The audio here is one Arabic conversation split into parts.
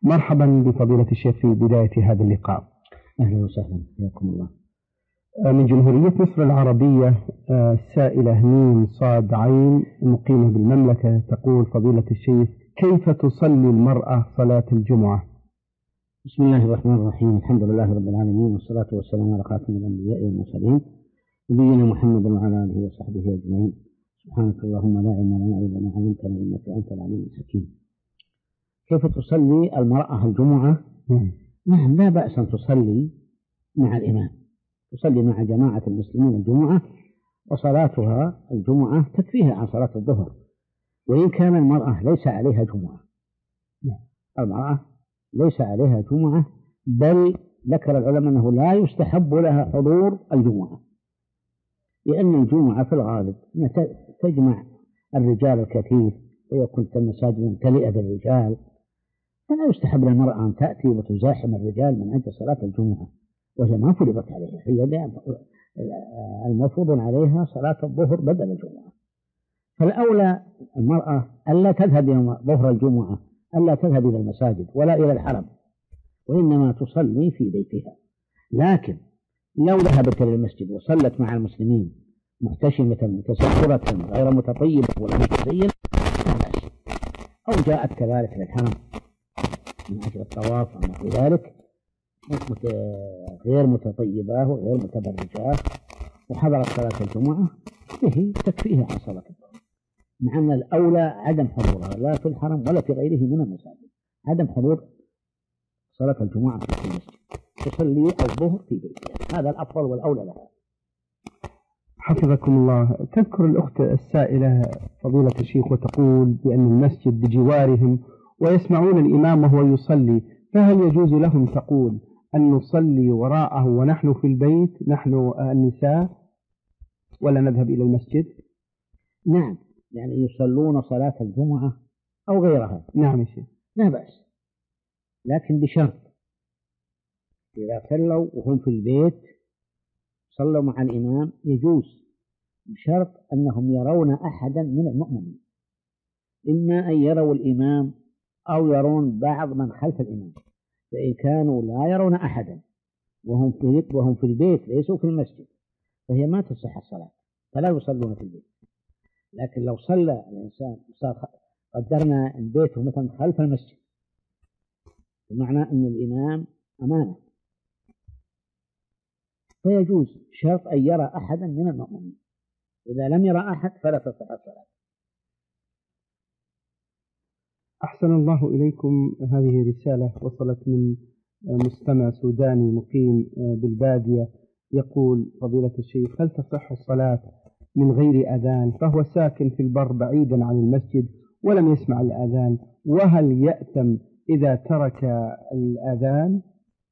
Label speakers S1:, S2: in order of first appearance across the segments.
S1: مرحبا بفضيلة الشيخ في بداية هذا اللقاء.
S2: أهلا وسهلا، حياكم الله.
S1: من جمهورية مصر العربية السائلة ميم صاد عين مقيمة بالمملكة تقول: فضيلة الشيخ، كيف تصلي المرأة صلاة الجمعة؟
S2: بسم الله الرحمن الرحيم، الحمد لله رب العالمين، والصلاة والسلام على خاتم الأنبياء والمرسلين نبينا محمد وعلى آله وصحبه أجمعين. سبحانك اللهم لا علم لنا إلا ما علمتنا إنك أنت العليم الحكيم. كيف تصلي المرأة الجمعة؟ نعم، لا بأس أن تصلي مع الإمام، تصلي مع جماعة المسلمين الجمعة، وصلاتها الجمعة تكفيها عن صلاة الظهر، وإن كان المرأة ليس عليها جمعة. المرأة ليس عليها جمعة، بل ذكر العلماء أنه لا يستحب لها حضور الجمعة، لأن الجمعة في الغالب تجمع الرجال الكثير ويكون المساجد ممتلئة بالرجال، فلا يستحب للمرأة أن تأتي وتزاحم الرجال من أجل صلاة الجمعة، وهي ما فرضت عليها، هي المفروض عليها صلاة الظهر بدل الجمعة. فالأولى المرأة ألا تذهب يوم ظهر الجمعة، ألا تذهب إلى المساجد ولا إلى الحرم، وإنما تصلي في بيتها. لكن لو ذهبت إلى المسجد وصلت مع المسلمين محتشمة متسحرة غير متطيبة ولا متزينة لا بأس، أو جاءت كذلك للحرم من أجل الطواف أو نحو ذلك غير متطيبة وغير متبرجة وحضرت صلاة الجمعة، به تكفيها عن صلاة الظهر، مع أن الأولى عدم حضورها لا في الحرم ولا في غيره من المساجد، عدم حضور صلاة الجمعة في المسجد، تصلي الظهر في بيتها، هذا الأفضل والأولى لها.
S1: حفظكم الله. تذكر الأخت السائلة فضيلة الشيخ وتقول بأن المسجد بجوارهم ويسمعون الإمام وهو يصلي، فهل يجوز لهم تقول أن نصلي وراءه ونحن في البيت، نحن النساء، ولا نذهب إلى المسجد؟
S2: نعم، يعني يصلون صلاة الجمعة أو غيرها.
S1: نعم يا شيخ،
S2: لا بأس، لكن بشرط إذا صلوا وهم في البيت صلوا مع الإمام يجوز، بشرط أنهم يرون أحدا من المؤمنين، إما أن يروا الإمام أو يرون بعض من خلف الإمام، فإن كانوا لا يرون أحدا وهم في البيت ليسوا في المسجد فهي ما تصح الصلاة، فلا يصلون في البيت. لكن لو صلى الإنسان قدرنا أن بيته مثلا خلف المسجد، بمعنى أن الإمام أمامه، فيجوز شرط أن يرى أحدا من المؤمنين، إذا لم يرى أحد فلا تصح الصلاة.
S1: أحسن الله إليكم. هذه رسالة وصلت من مستمع سوداني مقيم بالبادية، يقول: فضيلة الشيخ، هل تصح الصلاة من غير أذان؟ فهو ساكن في البر بعيدا عن المسجد ولم يسمع الأذان، وهل يأثم إذا ترك الأذان؟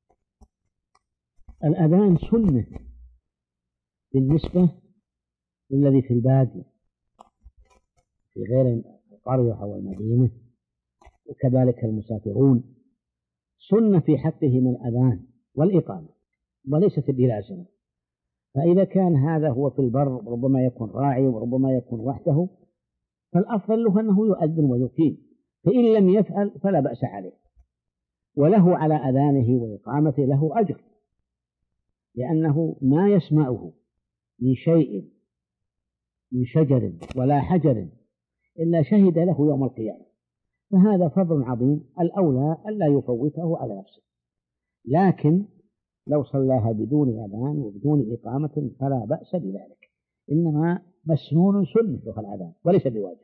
S2: الأذان سنة بالنسبة للذي في البادية في غير القرية أو المدينة، وكذلك المسافرون، سنة في حقهم الأذان والإقامة وليست بلازمة. فإذا كان هذا هو في البر ربما يكون راعي وربما يكون وحده، فالأفضل له أنه يؤذن ويقيم، فإن لم يفعل فلا بأس عليه، وله على أذانه وإقامته له أجر، لأنه ما يسمعه من شيء من شجر ولا حجر إلا شهد له يوم القيامة، فهذا فضل عظيم، الأولى ألا يفوته على نفسه. لكن لو صلاها بدون أذان وبدون إقامة فلا بأس بذلك، إنما مسنون سنة الأذان وليس بواجب.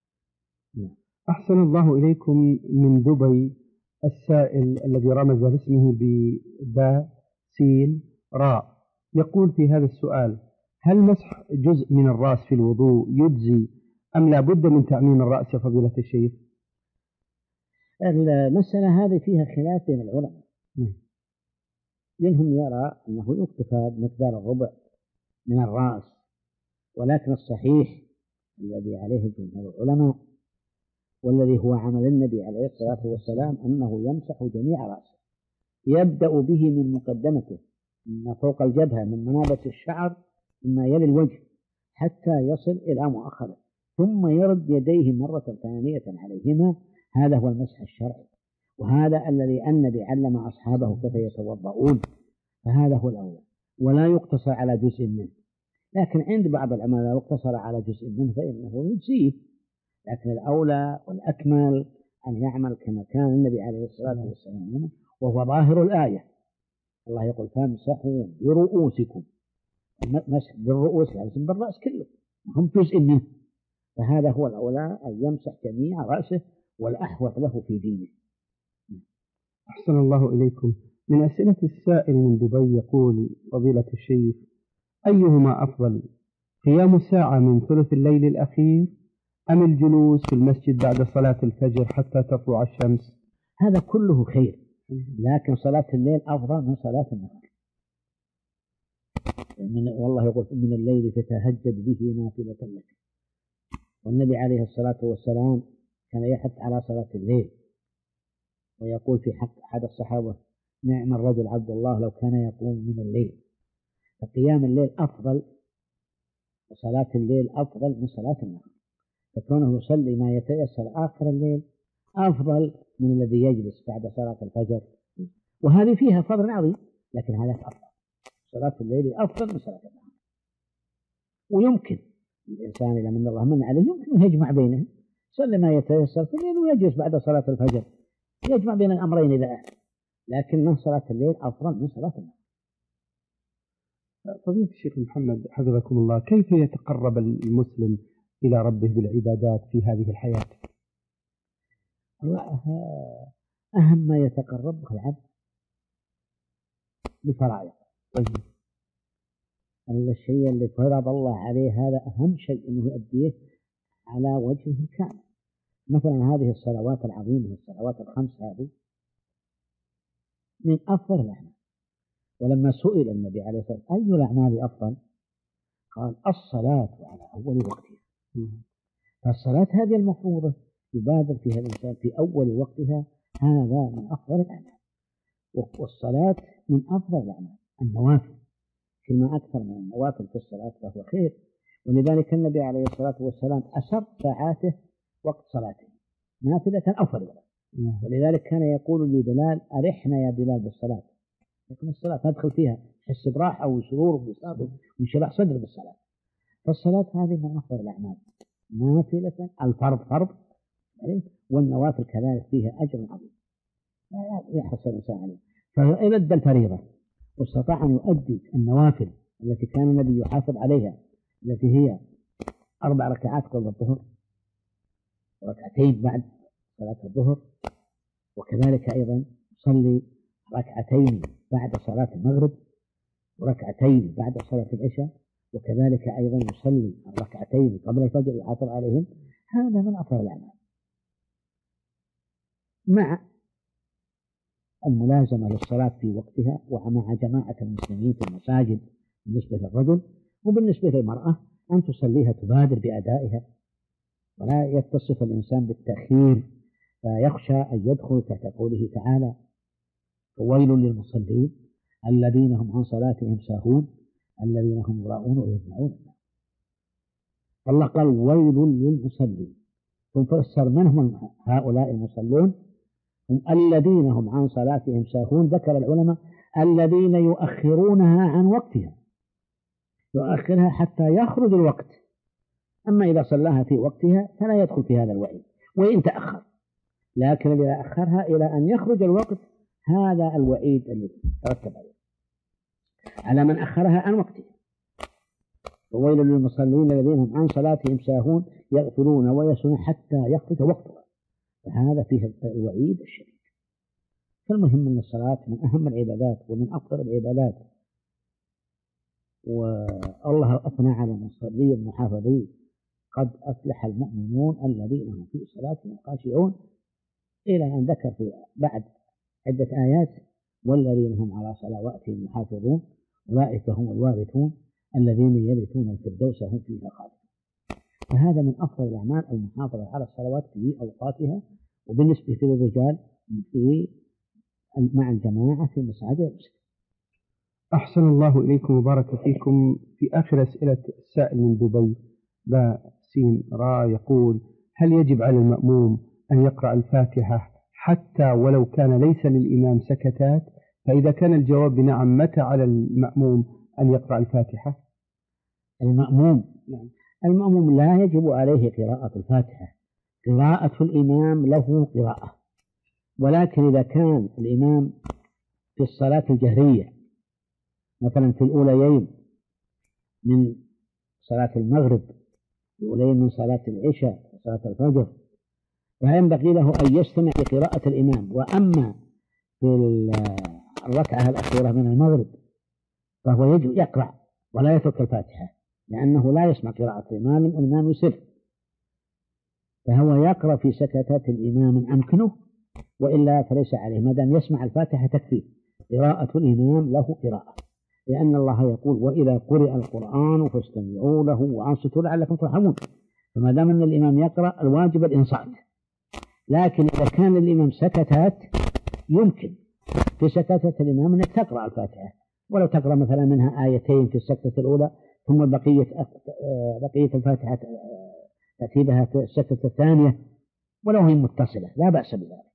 S1: أحسن الله إليكم. من دبي السائل الذي رمز باسمه بباء سين راء يقول في هذا السؤال: هل مسح جزء من الرأس في الوضوء يجزي أم لا بد من تأمين الرأس يا فضيلة الشيخ؟
S2: المسألة هذه فيها خلاف بين العلماء، منهم يرى أنه يكتفى بمقدار الربع من الرأس، ولكن الصحيح الذي عليه جمهور العلماء والذي هو عمل النبي عليه الصلاة والسلام أنه يمسح جميع رأسه، يبدأ به من مقدمته من فوق الجبهة من منابت الشعر مما يلي الوجه حتى يصل إلى مؤخره، ثم يرد يديه مرة ثانية عليهما، هذا هو المسح الشرعي. وهذا الذي النبي علم أصحابه كيف يتوضؤون، فهذا هو الأولى، ولا يقتصر على جزء منه. لكن عند بعض العلماء لو اقتصر على جزء منه فإنه يجزيه، لكن الأولى والأكمل أن يعمل كما كان النبي عليه الصلاة والسلام، وهو ظاهر الآية. الله يقول فامسحوا برؤوسكم، مسح بالرؤوس لازم بالرأس كله، هم جزء منه، فهذا هو الأولى أن يمسح جميع رأسه والأحوط له في دينه.
S1: أحسن الله إليكم. من أسئلة السائل من دبي يقول فضيلة الشيخ: أيهما أفضل، قيام ساعة من ثلث الليل الأخير أم الجلوس في المسجد بعد صلاة الفجر حتى تطلع الشمس؟
S2: هذا كله خير، لكن صلاة الليل أفضل من صلاة النهار. والله يقول من الليل فتهجد به نافلة لك، والنبي عليه الصلاة والسلام كان يحث على صلاة الليل، ويقول في حق أحد الصحابة: نعم الرجل عبد الله لو كان يقوم من الليل. فقيام الليل أفضل وصلاة الليل أفضل من صلاة النهار، فكونه يصلي ما يتيسر آخر الليل أفضل من الذي يجلس بعد صلاة الفجر، وهذه فيها فضل عظيم، لكن هذا أفضل. صلاة الليل أفضل من صلاة النهار، ويمكن الإنسان إذا من الله من عليه يمكن أن يجمع بينهم، يصلي ما يتيسر في الليل ويجلس بعد صلاة الفجر، يجمع بين الأمرين إذا أحد، لكن صلاة الليل أفضل من صلاة النهار.
S1: فضيلة الشيخ محمد حفظكم الله، كيف يتقرب المسلم إلى ربه بالعبادات في هذه الحياة؟
S2: أهم ما يتقرب العبد بفرائض. الشيء اللي فرض الله عليه هذا أهم شيء أنه يؤديه على وجهه الكامل. مثلا هذه الصلوات العظيمة، الصلوات الخمس، هذه من أفضل الأعمال. ولما سئل النبي عليه الصلاة والسلام أي الأعمال أفضل، قال الصلاة على أول وقتها. فالصلاة هذه المفروضة يبادر فيها الإنسان في أول وقتها، هذا من أفضل الأعمال. والصلاة من أفضل الأعمال. النوافل كلمة أكثر من النوافل في الصلاة فهو خير، ولذلك النبي عليه الصلاة والسلام أسر ساعاته وقت صلاته نافلة أو فريضة. ولذلك كان يقول لبلال: أرحنا يا بلال بالصلاة، لكن الصلاة ندخل فيها حس براحة وسرور وبساطة وانشراح صدر بالصلاة. فالصلاة هذه من أفضل الأعمال، نافلة. الفرض فرض، والنوافل كذلك فيها أجر عظيم لا يحصل الإنسان عليه. فإذا أدى الفريضة واستطاع أن يؤدي النوافل التي كان النبي يحافظ عليها، التي هي 4 ركعات قبل الظهر وركعتين بعد صلاة الظهر، وكذلك أيضا يصلي 2 بعد صلاة المغرب وركعتين بعد صلاة العشاء، وكذلك أيضا يصلي 2 قبل الفجر ويحافظ عليهم، هذا من أفضل الأعمال، مع الملازمة للصلاة في وقتها ومع جماعة المسلمين في المساجد بالنسبة للرجل. وبالنسبة للمرأة أن تصليها تبادر بأدائها، ولا يتصف الإنسان بالتأخير فيخشى أن يدخل تحت قوله تعالى: ويل للمصلين الذين هم عن صلاتهم ساهون الذين هم يراءون ويمنعون الناس. الله قال ويل للمصلين، ثم فسر من هم هؤلاء المصلون، هم الذين هم عن صلاتهم ساهون. ذكر العلماء الذين يؤخرونها عن وقتها، يؤخرها حتى يخرج الوقت، أما إذا صلاها في وقتها فلا يدخل في هذا الوعيد وإن تأخر، لكن إذا أخرها إلى أن يخرج الوقت هذا الوعيد الذي ترتب على من أخرها عن وقتها. وويل للمصلين الذين هم عن صلاتهم ساهون يغفلون ويسون حتى يخرج وقتها، فهذا فيه الوعيد الشديد. فالمهم أن الصلاة من أهم العبادات ومن أفضل العبادات، والله أثنى على المصلين المحافظين: قد أفلح المؤمنون الذين هم في صلاتهم خاشعون، إلى أن ذكر في بعد عدة آيات: والذين هم على صلواتهم يحافظون أولئك هم الوارثون الذين يرثون الفردوس هم فيها خالدون. فهذا من أفضل الأعمال المحافظة على الصلوات في أوقاتها، وبالنسبة للرجال مع الجماعة في مساجد المسلمين.
S1: أحسن الله إليكم وبارك فيكم. في آخر أسئلة السائل من دبي باسين را يقول: هل يجب على المأموم أن يقرأ الفاتحة حتى ولو كان ليس للإمام سكتات؟ فإذا كان الجواب بنعم، متى على المأموم أن يقرأ الفاتحة؟
S2: المأموم لا يجب عليه قراءة الفاتحة، قراءة الإمام له قراءة، ولكن إذا كان الإمام في الصلاة الجهرية مثلا في الأوليين من صلاة المغرب، الأوليين من صلاة العشاء وصلاة الفجر، فينبغي له أن يستمع لقراءة الإمام. وأما في الركعة الأخيرة من المغرب فهو يجب يقرأ ولا يترك الفاتحة، لأنه لا يسمع قراءة الإمام يسر، فهو يقرأ في سكتات الإمام إن أمكنه، وإلا فليس عليه، ما دام يسمع الفاتحة تكفي. قراءة الإمام له قراءة، لأن الله يقول: وإذا قرئ القرآن فاستمعوا له وأنصتوا لعلكم ترحمون. فما دام أن الإمام يقرأ الواجب الإنصات، لكن إذا كان الإمام سكتات يمكن في سكتات الإمام أنك تقرأ الفاتحة، ولو تقرأ مثلا منها آيتين في السكتة الأولى، ثم بقية الفاتحة تأتي بها في السكتة الثانية، ولو هي متصلة لا بأس بذلك.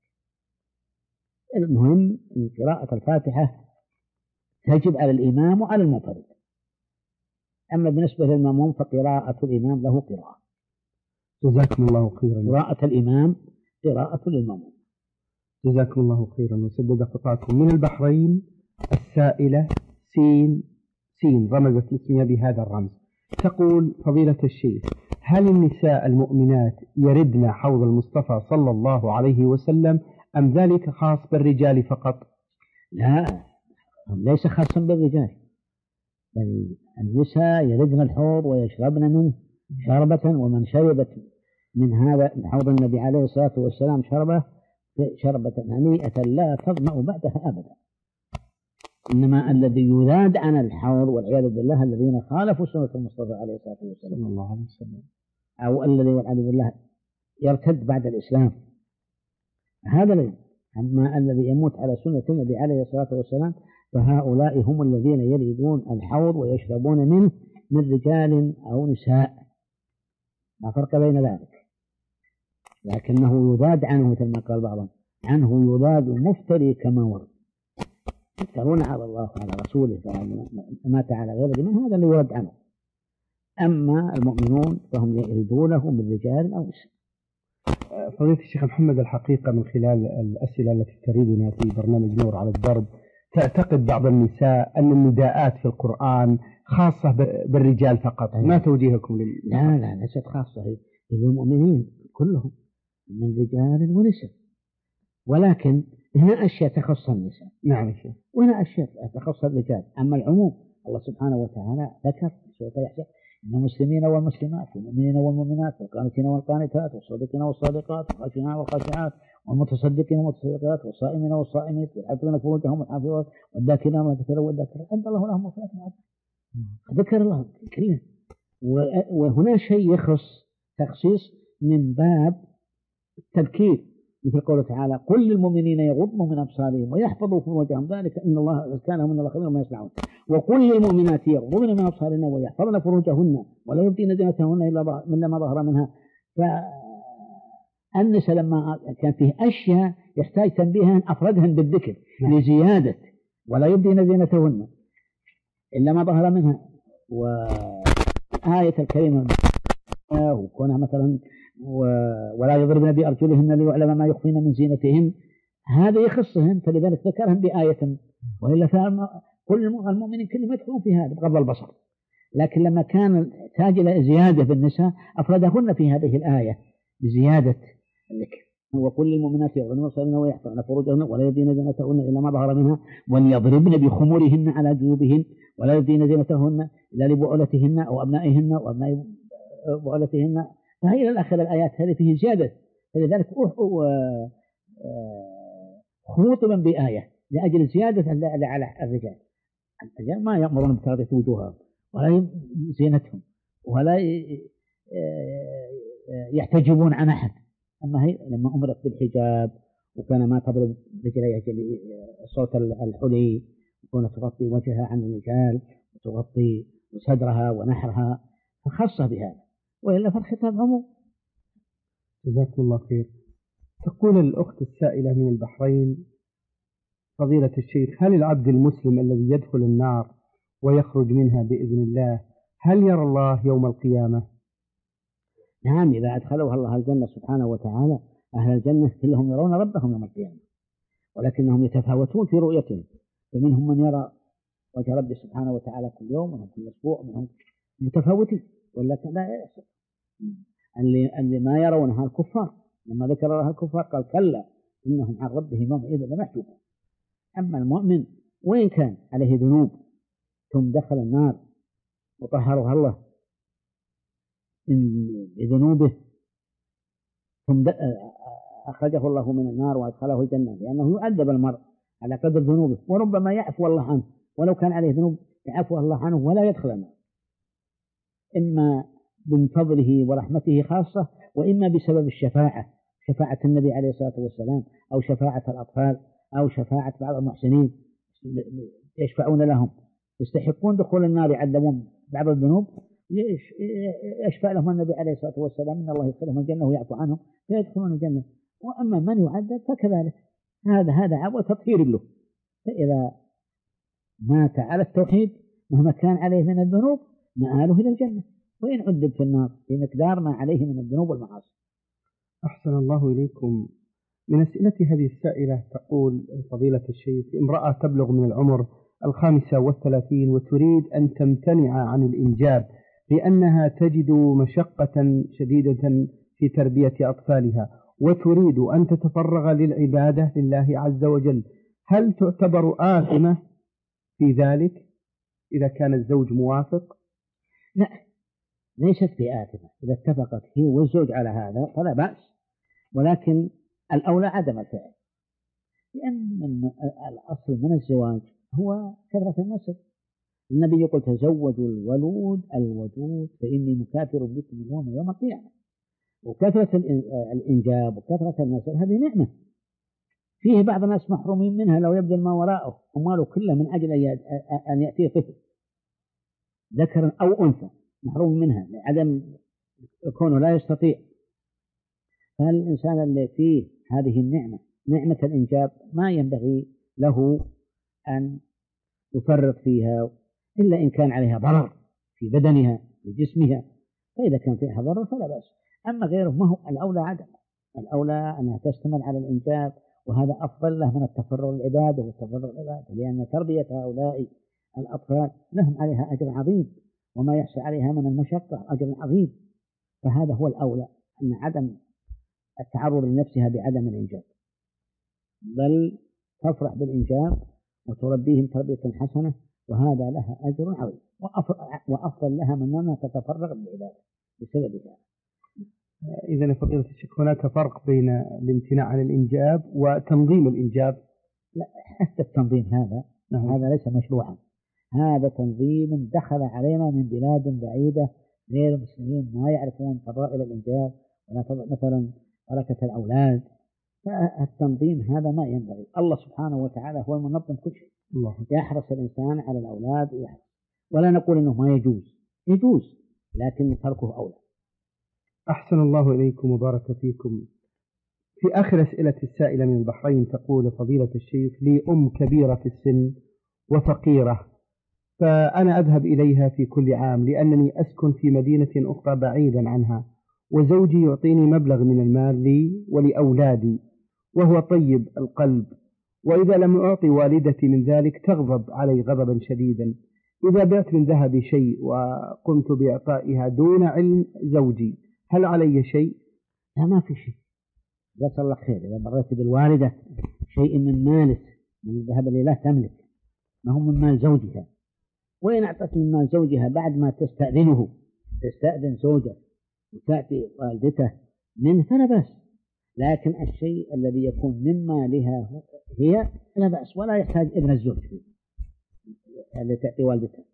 S2: المهم أن قراءة الفاتحة تجب على الإمام وعلى المنفرد. أما بالنسبة للمأموم فقراءة الإمام له قراءة.
S1: جزاكم الله خيرا.
S2: قراءة الإمام قراءة للمأموم.
S1: جزاكم الله خيرا وسدد خطاكم. من البحرين السائلة سين رمزت لاسمها بهذا الرمز، تقول: فضيلة الشيخ، هل النساء المؤمنات يردن حوض المصطفى صلى الله عليه وسلم، أم ذلك خاص بالرجال فقط؟
S2: لا، ليس خاصا بالرجال، بل النساء يردن الحوض ويشربن منه شربة، ومن شربت من هذا حوض النبي عليه الصلاة والسلام شربة هنيئة لا تظمأ بعدها أبدا. إنما الذي يراد عن الحوض والعياذ بالله الذين خالفوا سنة المصطفى عليه الصلاة والسلام، أو الذي والعياذ بالله يرتد بعد الإسلام، هذا الذي. أما الذي يموت على سنة النبي عليه الصلاة والسلام فهؤلاء هم الذين يريدون الحوض ويشربون منه من رجال أو نساء، لا فرق بين ذلك. لكنه يذاد عنه مثل ما قال بعضهم: عنه يذاد المفتري كما ورد، يفترون على الله وعلى رسوله فمات على غيره، من هذا اللي يرد عنه. أما المؤمنون فهم يريدونه من رجال أو نساء.
S1: فضيلة الشيخ محمد، الحقيقة من خلال الأسئلة التي تريدنا في برنامج نور على الدرب، تعتقد بعض النساء أن النداءات في القرآن خاصة بالرجال فقط. ما توجيهكم
S2: لا ليست خاصة، هي للمؤمنين كلهم من رجال ونساء، ولكن هنا أشياء تخص النساء.
S1: نعم شيخ.
S2: وهنا أشياء تخص الرجال. أما العموم الله سبحانه وتعالى ذكر في سورة الأحزاب: إن المسلمين والمسلمات والمؤمنين والمؤمنات والقانتين والقانتات والصادقين والصادقات والخاشعين والخاشعات والمتصدقين والمتصدقات والصائمين والصائمات والحافظين فروجهم والحافظات والذاكرين والذاكرات عند الله لهم مغفرة وأجر. ذكر الله الكريم. وهنا شيء يخص تخصيص من باب التذكير، مثل قوله تعالى: قل للمؤمنين يغضوا من أبصارهم ويحفظوا فروجهم ذلك إن الله كان من الله خبيرا ما يصنعون. وقل للمؤمنات يغضضن من أبصارهن ويحفظن فروجهن ولا يبدين زينتهن إلا ما ظهر منها. فالنساء لما كان فيه أشياء يحتاج تنبيها أفردهن بالذكر لزيادة ولا يبدين زينتهن إلا ما ظهر منها. وآية الكريمة وكونها مثلا ولا يضربن بأرجلهن ليعلم ما يخفين من زينتهن، هذا يخصهن، فلذلك ذكرهم بآية، وإلا كل المؤمنين كلهم يدخلون في هذا بغض البصر. لكن لما كان تحتاج إلى زيادة في النساء أفردهن في هذه الآية بزيادة الذكر. وقل للمؤمنات يغضضن من أبصارهن ويحفظن فروجهن ولا يبدين زينتهن إلا ما ظهر منها وليضربن بخمورهن على جيوبهن ولا يبدين زينتهن إلا لبعولتهن أو أبنائهن وأبناء بعولتهن، فهي إلى آخر الآيات هذه فيه زيادة. فلذلك خطبا بآية لأجل زيادة على الرجال. الرجال ما يأمرون بتغطية وجوههم ولا زينتهم ولا يحتجبون عن أحد. أما هي لما أمرت بالحجاب وكان ما تضرب رجليها الصوت الحلي، وكانت تغطي وجهها عن الرجال وتغطي صدرها ونحرها، فخصها بهذا، وإلا فالخطاب عموم.
S1: جزاكم الله خير. تقول الأخت السائلة من البحرين: فضيلة الشيخ، هل العبد المسلم الذي يدخل النار ويخرج منها بإذن الله هل يرى الله يوم القيامة؟
S2: نعم، إذا أدخلوها الله الجنة سبحانه وتعالى، أهل الجنة كلهم يرون ربهم يوم القيامة، ولكنهم يتفاوتون في رؤيتهم، فمنهم من يرى وجه ربه سبحانه وتعالى كل يوم، ومنهم كل أسبوع، ومنهم متفاوتين، ولكن لا يحصل. اللي ما يرونها الكفار، لما ذكر لها الكفار قال: كلا إنهم عن ربهم يومئذ لمحجوبون. أما المؤمن وإن كان عليه ذنوب ثم دخل النار وطهرها الله بذنوبه، ثم أخرجه الله من النار وأدخله الجنة، لأنه يؤدب المرء على قدر ذنوبه، وربما يعفو الله عنه ولو كان عليه ذنوب، يعفو الله عنه ولا يدخل النار، إما من فضله ورحمته خاصة، وإما بسبب شفاعة النبي عليه الصلاة والسلام، أو شفاعة الأطفال، أو شفاعة بعض المحسنين يشفعون لهم، يستحقون دخول النار، يعذبون بعض الذنوب، يشفع لهم النبي عليه الصلاة والسلام إن الله يدخلهم الجنة ويعفو عنهم فيدخلون الجنة. وأما من يعذب فكذلك، هذا عبوة تطهير له، فإذا مات على التوحيد مهما كان عليه من الذنوب مآله إلى الجنة، وإن عذب في النار بمقدار ما عليه من الذنوب والمعاصي.
S1: أحسن الله إليكم. من أسئلة هذه السائلة تقول: فضيلة الشيخ، امرأة تبلغ من العمر 35 وتريد أن تمتنع عن الإنجاب لأنها تجد مشقة شديدة في تربية أطفالها، وتريد أن تتفرغ للعبادة لله عز وجل، هل تعتبر آثمة في ذلك إذا كان الزوج موافق؟
S2: لا، ليست بآثمة إذا اتفقت هي والزوج على هذا فلا بأس، ولكن الأولى عدم الفعل، لأن الأصل من الزواج هو كثرة النسل. النبي يقول: تزوجوا الودود فإني مكافر بكم اليوم يوم القيامة. وكثرة الإنجاب وكثرة النسل هذه نعمة، فيه بعض الناس محرومين منها لو يبذل ما وراءه وماله كله من أجل أن يأتيه طفل ذكر أو أنثى، محروم منها لعدم كونه لا يستطيع. فالإنسان اللي فيه هذه النعمة، نعمة الإنجاب، ما ينبغي له أن يفرط فيها إلا إن كان عليها ضرر في بدنها في جسمها، فإذا كان فيها ضرر فلا بأس. أما غيره ما هو الأولى عدم، الأولى أنها تشتمل على الإنجاب، وهذا أفضل له من التفرغ للعبادة والتفرغ للعبادة، لأن تربية هؤلاء الأطفال لهم عليها أجر عظيم، وما يحصل عليها من المشقة أجر عظيم، فهذا هو الأولى، أن عدم التعرض لنفسها بعدم الإنجاب، بل تفرح بالإنجاب وتربيهم تربية حسنة، وهذا لها أجر عظيم وأفضل لها من أنها تتفرغ بالعبادة بسبب ذلك.
S1: إذن فضيلة الشيخ، هناك فرق بين الامتناع عن الإنجاب وتنظيم الإنجاب؟
S2: لا، حتى التنظيم هذا ليس مشروعا، هذا تنظيم دخل علينا من بلاد بعيدة غير المسلمين، ما يعرفون فضائل الإنجاب ولا مثلا بركة الأولاد، فالتنظيم هذا ما ينبغي. الله سبحانه وتعالى هو المنظم كل شيء، يحرص الإنسان على الأولاد ويحرص، ولا نقول إنه ما يجوز، لكن تركه أولى.
S1: أحسن الله إليكم وبارك فيكم. في آخر أسئلة السائلة من البحرين تقول: فضيلة الشيخ، لي أم كبيرة في السن وفقيرة، فأنا أذهب إليها في كل عام لأنني أسكن في مدينة أخرى بعيدا عنها، وزوجي يعطيني مبلغ من المال لي ولأولادي وهو طيب القلب، وإذا لم أعطي والدتي من ذلك تغضب علي غضبا شديدا. إذا بعت من ذهبي شيء وقمت بإعطائها دون علم زوجي هل علي شيء؟
S2: لا، ما في شيء، جزاك الله خير. إذا مريت بالوالدة شيء من مالك من الذهب اللي لا تملك، ما هو من مال زوجها، وإن أعطت من مال زوجها بعد ما تستأذن زوجها وتأتي والدته منه فلا بأس، لكن الشيء الذي يكون من مالها هي لا بأس، ولا يحتاج ابن الزوج اللي تأتي والدته.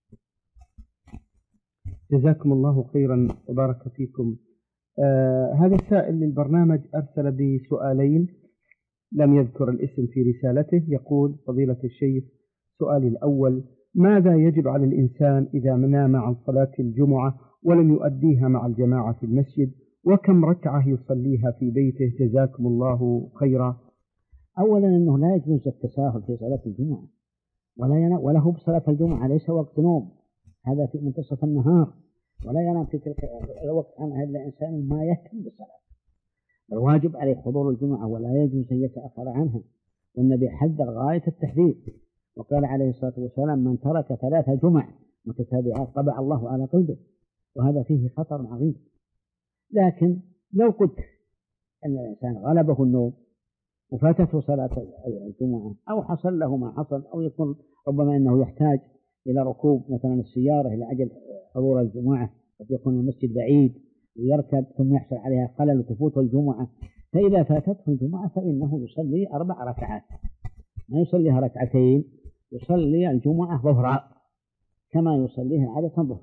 S1: جزاكم الله خيرا وبارك فيكم. هذا السائل للبرنامج أرسل بسؤالين لم يذكر الاسم في رسالته. يقول: فضيلة الشيخ، سؤالي الأول: ماذا يجب على الإنسان إذا نام عن صلاة الجمعة ولم يؤديها مع الجماعة في المسجد وكم ركعة يصليها في بيته جزاكم الله خيرا؟
S2: أولا أنه لا يجوز التساهل في صلاة الجمعة، وله بصلاة الجمعة ليس وقت نوم، هذا في منتصف النهار، ولا ينام في تلك الوقت عنها إلا إنسان ما يهتم بالصلاة. الواجب عليه حضور الجمعة ولا يجوز أن يتأخر عنها، والنبي حذر غاية التحذير وقال عليه الصلاة والسلام: من ترك 3 جمع متتابعات طبع الله على قلبه، وهذا فيه خطر عظيم. لكن لو قلت أن الإنسان غلبه النوم وفاتته صلاة الجمعة أو حصل له ما حصل، أو يكون ربما أنه يحتاج إلى ركوب مثلا السيارة إلى أجل حضور الجمعة، قد يكون المسجد بعيد ويركب ثم يحصل عليها خلل وتفوت الجمعة، فإذا فاتته الجمعة فإنه يصلي 4 ركعات، ما يصليها 2 ركعات، يصلي الجمعة ظهرا كما يصليها عادة ظهر.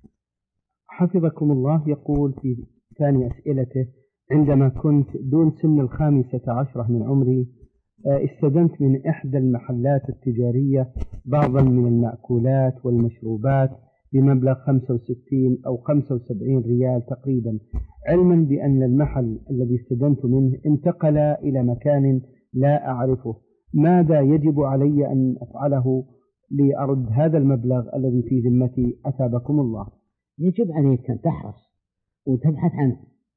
S1: حفظكم الله يقول في ثاني أسئلته: عندما كنت دون سن 15 من عمري استدنت من إحدى المحلات التجارية بعضا من المأكولات والمشروبات بمبلغ 65 أو 75 ريال تقريبا، علما بأن المحل الذي استدنت منه انتقل إلى مكان لا أعرفه. ماذا يجب علي أن أفعله لأرد هذا المبلغ الذي في ذمتي أثابكم الله؟
S2: يجب عليك أن تحرص وتبحث عنه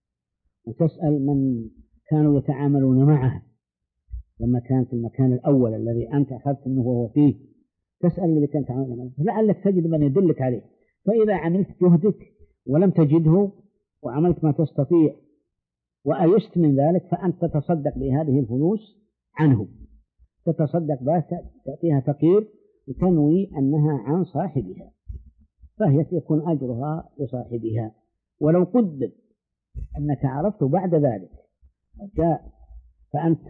S2: وتسأل من كانوا يتعاملون معه لما كان في المكان الأول الذي أنت أخذت منه وهو فيه، تسأل الذي كان يتعامل معه لعلك تجد من يدلك عليه. فإذا عملت جهدك ولم تجده وعملت ما تستطيع وأيست من ذلك، فأنت تتصدق بهذه الفلوس عنه، تتصدق بها، تعطيها فقير وتنوي أنها عن صاحبها، فهي يكون أجرها لصاحبها. ولو قدر أنك عرفت بعد ذلك جاء فأنت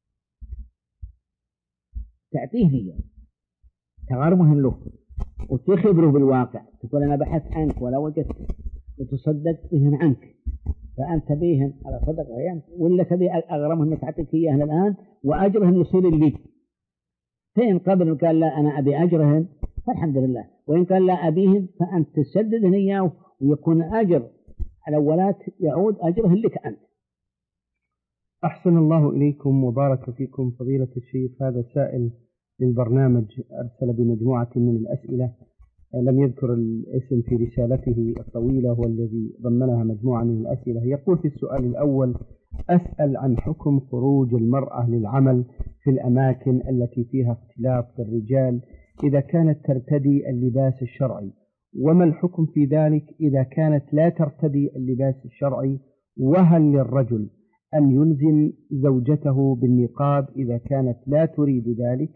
S2: تعطيه ريال تغرمه له وتخبره بالواقع، تقول أنا بحثت عنك ولا وجدتك وتصدقت بهم عنك، فأنت بيهم على صدق غيان، ولا تبي أغرمهم أنك تعطيك إياه الآن وأجرهم يصير لي. فإن قبل قال لا أنا أبي أجرهم فالحمد لله، وإن قال لا أبيهم فأنت تسددهم إياه ويكون أجر الأولات يعود أجره لك أنت.
S1: أحسن الله إليكم وبارك فيكم فضيلة الشيخ. هذا سائل للبرنامج أرسل بمجموعة من الأسئلة، لم يذكر الاسم في رسالته الطويلة والذي ضمنها مجموعة من الأسئلة. يقول في السؤال الأول: أسأل عن حكم خروج المرأة للعمل في الأماكن التي فيها اختلاط بالرجال إذا كانت ترتدي اللباس الشرعي، وما الحكم في ذلك إذا كانت لا ترتدي اللباس الشرعي؟ وهل للرجل أن يلزم زوجته بالنقاب إذا كانت لا تريد ذلك؟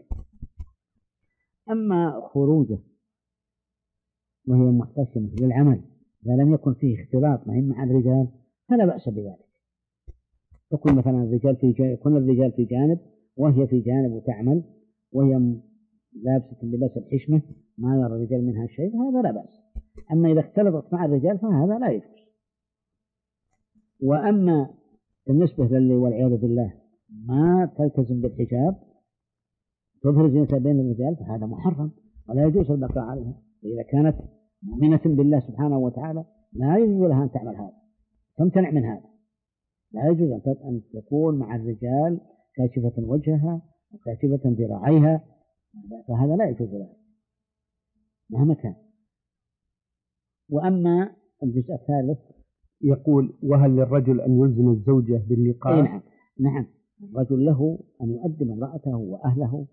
S2: أما خروجه وهي محتشمة للعمل إذا لم يكن فيه اختلاط مع الرجال فلا بأس بذلك. يكون مثلا يكون الرجال في جانب وهي في جانب وتعمل وهي لابسة اللباس الحشمة ما يرى الرجال منها شيء، هذا لا بأس. أما إذا اختلطت مع الرجال فهذا لا يجوز. وأما بالنسبة للي والعياذ بالله ما تلتزم بالحجاب تظهر زينتها بين الرجال فهذا محرم ولا يجوز البقاء عليها. إذا كانت مؤمنة بالله سبحانه وتعالى لا يجوز لها أن تعمل هذا، تمتنع من هذا. لا يجوز أن تكون مع الرجال كاشفة وجهها وكاشفة ذراعيها، فهذا لا يجوز لها مهما كان. وأما الجزء الثالث
S1: يقول: وهل للرجل أن يلزم الزوجة بالنقاب؟
S2: نعم، الرجل له أن يؤدب امرأته وأهله،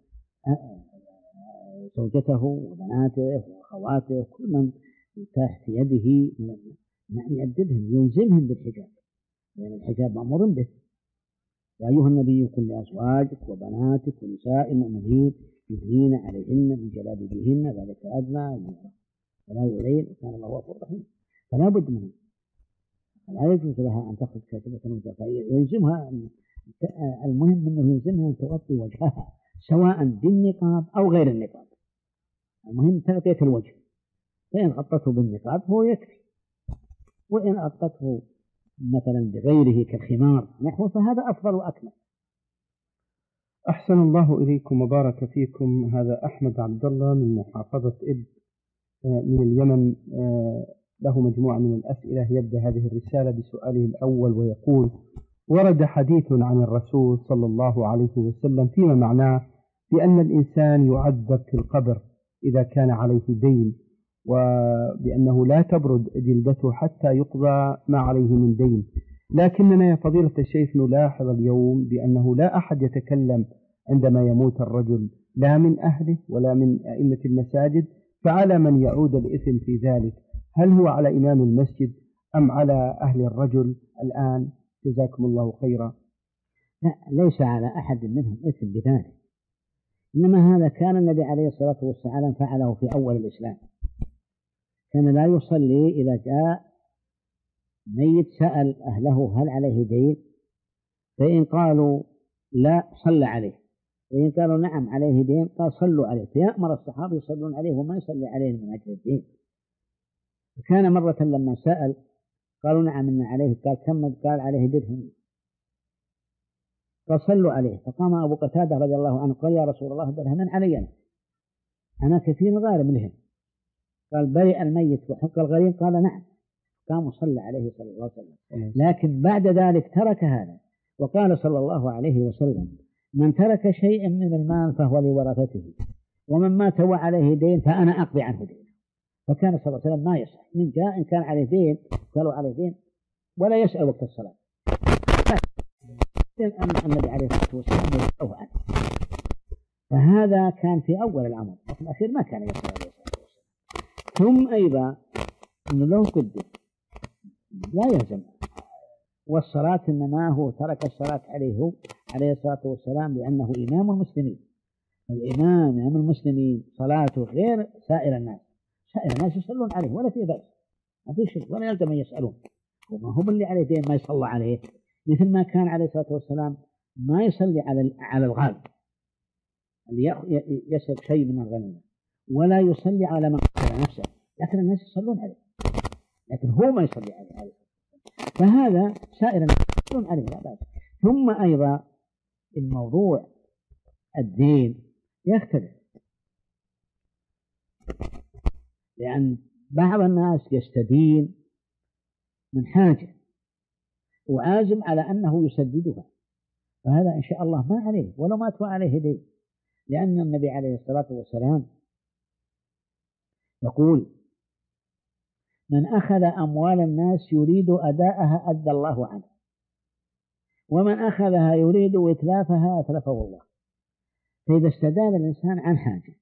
S2: زوجته وبناته وأخواته كل من تحت يده أن يؤدبهم ويلزمهم بالحجاب، لأن الحجاب مأمور به. يا أيها النبي قل لأزواجك وبناتك ونساء المؤمنين يدنين عليهن من جلابيبهن ذلك أدنى فلا يؤذين وكان الله غفورا رحيما. فلا بد منه، لا يجوز لها أن تخرج كاتبة وجهها، يلزمها المهم أنه يلزمها أن تغطي وجهها سواء بالنقاب أو غير النقاب، المهم تغطية الوجه. فإن غطته بالنقاب هو يكفي، وإن غطته مثلا بغيره كالخمار نحو فهذا أفضل وأكمل.
S1: أحسن الله إليكم وبارك فيكم. هذا أحمد عبد الله من محافظة إب من اليمن، له مجموعة من الأسئلة. يبدأ هذه الرسالة بسؤاله الأول ويقول: ورد حديث عن الرسول صلى الله عليه وسلم فيما معناه بأن الإنسان يعذب في القبر إذا كان عليه دين، وبأنه لا تبرد جلدته حتى يقضى ما عليه من دين، لكننا يا فضيلة الشيخ نلاحظ اليوم بأنه لا أحد يتكلم عندما يموت الرجل، لا من أهله ولا من أئمة المساجد، فعلى من يعود الإثم في ذلك؟ هل هو على إمام المسجد أم على أهل الرجل الآن؟ جزاكم الله خيرا.
S2: لا، ليس على أحد منهم إثم بذلك، إنما هذا كان النبي عليه الصلاة والسلام فعله في أول الإسلام. كان لا يصلي إذا جاء ميت سأل أهله هل عليه دين، فإن قالوا لا صلى عليه، وإن قالوا نعم عليه دين قال صلوا عليه، فيأمر الصحابة يصلون عليه وما يصلي عليه من أجل الدين. فكان مرة لما سأل قالوا نعم إن عليه، قال كم؟ قال عليه درهم، قال صلوا عليه. فقام أبو قتادة رضي الله عنه قال يا رسول الله درهما علي أنا كثير غارم لهم، قال برئ الميت وحق الغريم، قال نعم. قام وصلى عليه صلى الله عليه وسلم. لكن بعد ذلك ترك هذا وقال صلى الله عليه وسلم: من ترك شيئا من المال فهو لورثته، ومن مات وعليه دين فأنا أقضي عنه دين. فكان صلى الله عليه وسلم ما يسأل من جاء إن كان عليه دين قالوا عليه دين ولا يسأل وقت الصلاة. النبي عليه الصلاة والسلام يسأله عنه. فهذا كان في أول الأمر، وفي الأخير ما كان يسأل عليه الصلاة والسلام. ثم أيضا أنه لو قدم لا يلزم، والصلاة إنما هو ترك الصلاة عليه الصلاة والسلام لأنه إمام المسلمين. الإمام إمام المسلمين صلاته غير سائر الناس، سائر الناس يصلون عليه ولا في بأس، ما في شيء ولا يلزم يسألون، وما هم اللي عليه دين ما يصلى عليه، مثل ما كان عليه الصلاة والسلام ما يصلي على الغالب اللي يسرق شيء من الغنيمة، ولا يصلي على من قتل نفسه، لكن الناس يصلون عليه، لكن هو ما يصلي عليه. فهذا سائر الناس يصلون عليه لا بأس. ثم أيضا الموضوع الدين يختلف، لأن بعض الناس يستدين من حاجة وعازم على أنه يسددها، فهذا إن شاء الله ما عليه ولو مات عليه دين، لأن النبي عليه الصلاة والسلام يقول: من أخذ أموال الناس يريد أداءها أدى الله عنه، ومن أخذها يريد إتلافها أتلفه الله. فإذا استدان الإنسان عن حاجة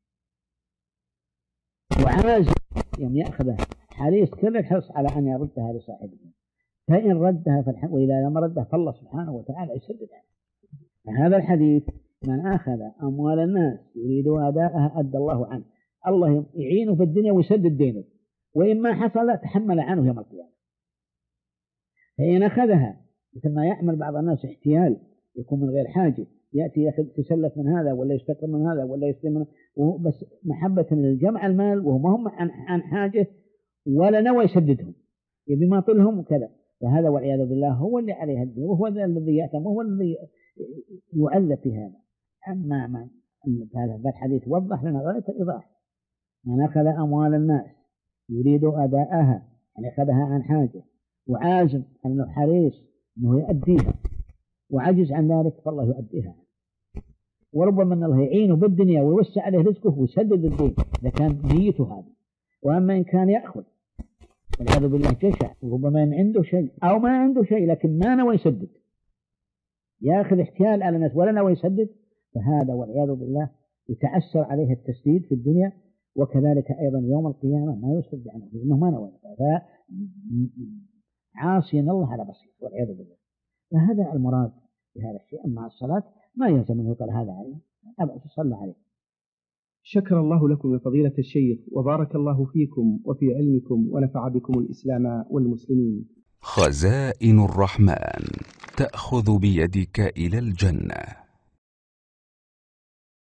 S2: وعازم يوم يأخذها حريص كل الحرص على أن يردها لصاحبه، فإن ردها فالحمد، وإذا لم ردها فالله سبحانه وتعالى يسددها. هذا الحديث: من أخذ أموال الناس يريد أداءها أدى الله عنه، الله يعينه في الدنيا ويسدد دينه، وإما حصل تحمل عنه يوم القيامة. فإن أخذها مثل ما يعمل بعض الناس احتيال، يكون من غير حاجة، يأتي يتسلف من هذا ولا يستقر من هذا ولا يستلم من، بس محبة للجمع المال وهم عن حاجة ولا نوى يسددهم، يبي ما طلهم وكذا، فهذا والعياذ بالله هو اللي عليه الدين، وهو الذي يأتم وهو الذي يؤذى في هذا. أما هذا الحديث وضح لنا غاية الإيضاح: من أخذ أموال الناس يريد أداءها، يعني أخذها عن حاجة وعازم أنه حريص أنه يؤديها وعجز عن ذلك فالله يؤديها، وربما أن الله يعينه بالدنيا ويوسع عليه رزقه ويسدد الدين إذا كان نيته هذه. وأما إن كان يأخذ والعياذ بالله جشع، وربما إن عنده شيء أو ما عنده شيء لكن ما نوى يسدد، يأخذ احتيال على الناس ولا نوى يسدد، فهذا والعياذ بالله يتأثر عليه التسديد في الدنيا، وكذلك أيضا يوم القيامة ما يسدد عنه لأنه ما نوى، عاصيا الله على بصير والعياذ بالله. فهذا المراد بهذا الشيء. أما الصلاة ما يلزم أن يقال هذا عليه، أبدا تصلى عليه.
S1: شكر الله لكم يا فضيلة الشيخ، وبارك الله فيكم وفي علمكم، ونفع بكم الإسلام والمسلمين.
S3: خزائن الرحمن تأخذ بيدك إلى الجنة.